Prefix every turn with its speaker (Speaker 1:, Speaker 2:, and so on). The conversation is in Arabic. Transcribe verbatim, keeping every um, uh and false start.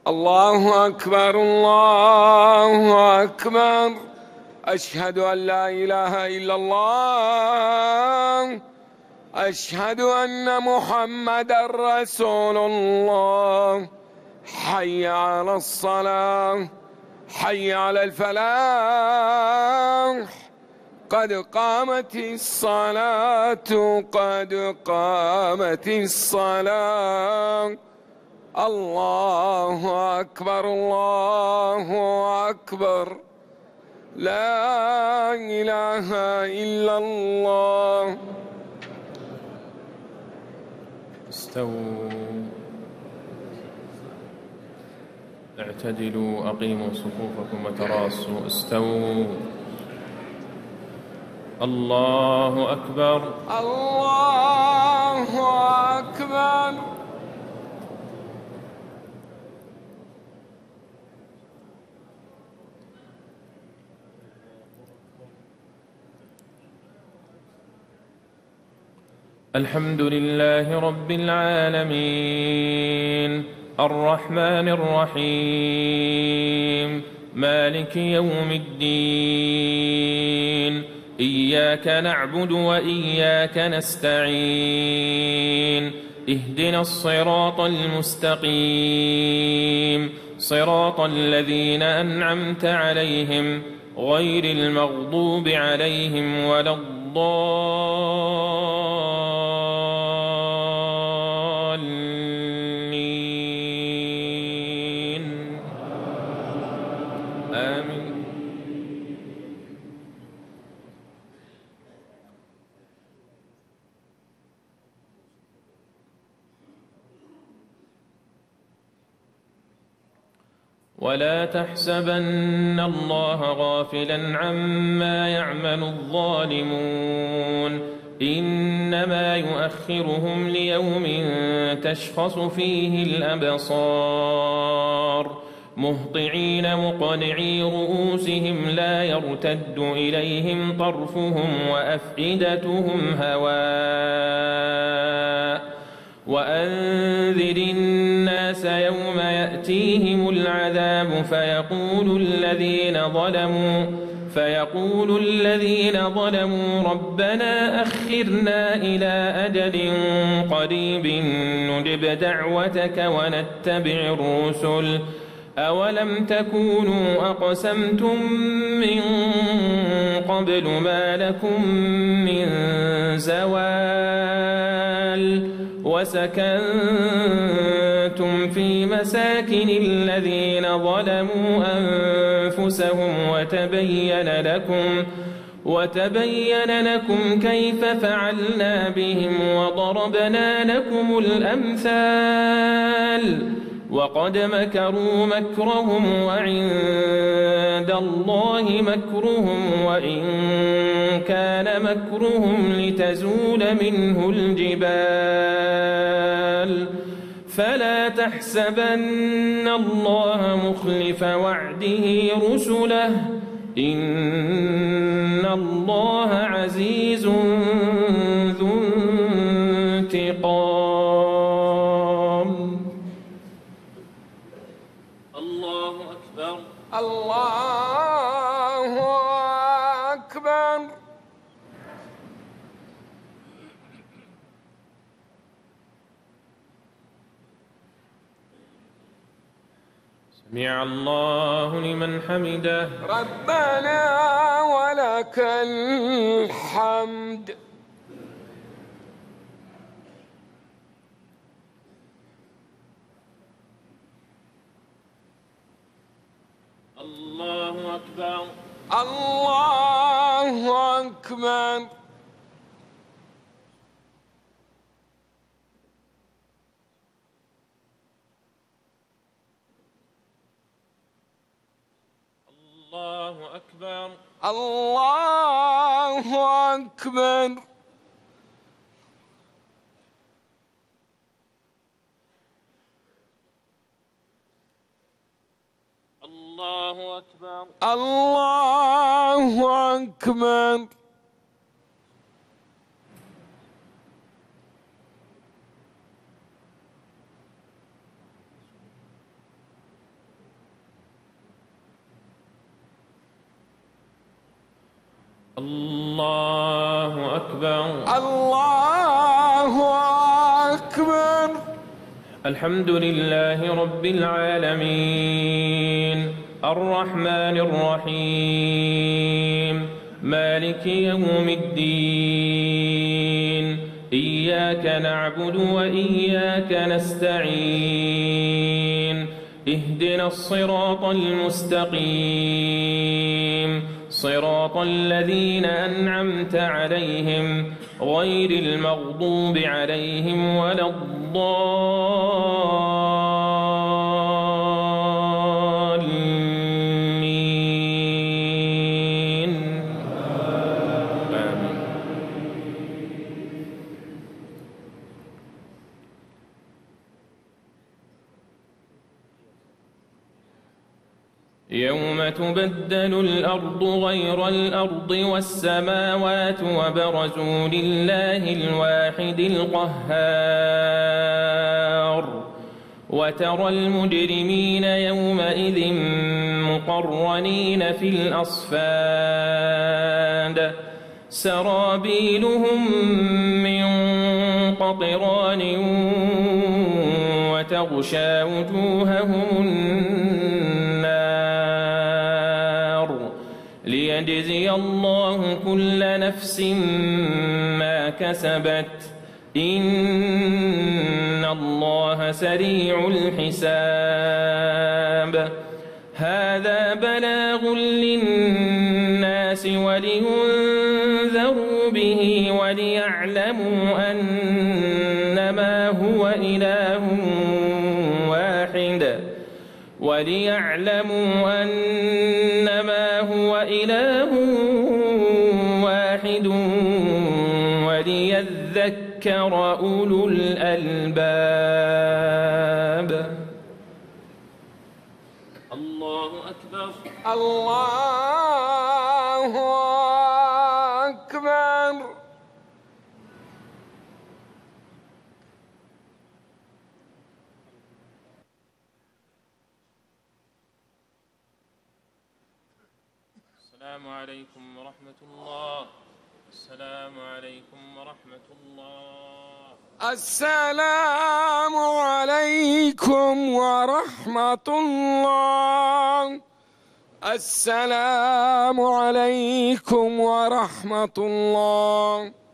Speaker 1: الله أكبر الله أكبر. أشهد أن لا إله إلا الله. أشهد أن محمدًا رسول الله. حي على الصلاة، حي على الفلاح، قد قامت الصلاة، قد قامت الصلاة. الله أكبر الله أكبر. لا إله إلا الله.
Speaker 2: استووا، اعتدلوا، أقيموا صفوفكم وتراصوا. استووا. الله أكبر
Speaker 1: الله أكبر.
Speaker 2: الحمد لله رب العالمين، الرحمن الرحيم، مالك يوم الدين. إياك نعبد وإياك نستعين. اهدنا الصراط المستقيم، صراط الذين أنعمت عليهم غير المغضوب عليهم ولا الضالين. آمين. ولا تحسبن الله غافلا عما يعمل الظالمون، إنما يؤخرهم ليوم تشخص فيه الأبصار، مهطعين مقنعي رؤوسهم لا يرتد إليهم طرفهم وأفئدتهم هواء. وأنذر الناس يوم يأتيهم العذاب فيقول الذين ظلموا فيقول الذين ظلموا ربنا أخرنا إلى أجل قريب نجب دعوتك ونتبع الرسل، أولم تكونوا أقسمتم من قبل ما لكم من زوال، وسكنتم في مساكن الذين ظلموا أنفسهم وتبين لكم وتبين لكم كيف فعلنا بهم وضربنا لكم الأمثال. وقد مكروا مكرهم وعند الله مكرهم وإن كان مكرهم لتزول منه الجبال. فلا تحسبن الله مخلف وعده رسله، إن الله عزيز ذو انتقام. الله أكبر
Speaker 1: الله أكبر.
Speaker 2: سمع الله لمن حمده.
Speaker 1: ربنا ولك الحمد.
Speaker 2: الله أكبر
Speaker 1: الله أكبر.
Speaker 2: الله أكبر
Speaker 1: الله أكبر.
Speaker 2: الله أكبر
Speaker 1: الله أكبر.
Speaker 2: الله أكبر.
Speaker 1: الله أكبر.
Speaker 2: الحمد لله رب العالمين الرحمن الرحيم مالك يوم الدين إياك نعبد وإياك نستعين اهدنا الصراط المستقيم صراط الذين أنعمت عليهم غير المغضوب عليهم ولا الضالين آمين. يوم تبدل الأرض غير الأرض والسماوات وبرزوا لله الواحد القهار وترى المجرمين يومئذ مقرنين في الأصفاد سرابيلهم من قطران وتغشى وجوههم النار ليجزي الله كل نفس ما كسبت إن الله سريع الحساب هذا بلاغ للناس ولينذروا به وليعلموا أنما هو إله واحد وليعلموا أنما هو إله واحد وليذكر أولو الألباب. الله أكبر.
Speaker 1: الله أكبر.
Speaker 2: السلام عليكم ورحمة الله. السلام عليكم ورحمة الله.
Speaker 1: السلام عليكم ورحمة الله. السلام عليكم ورحمة الله.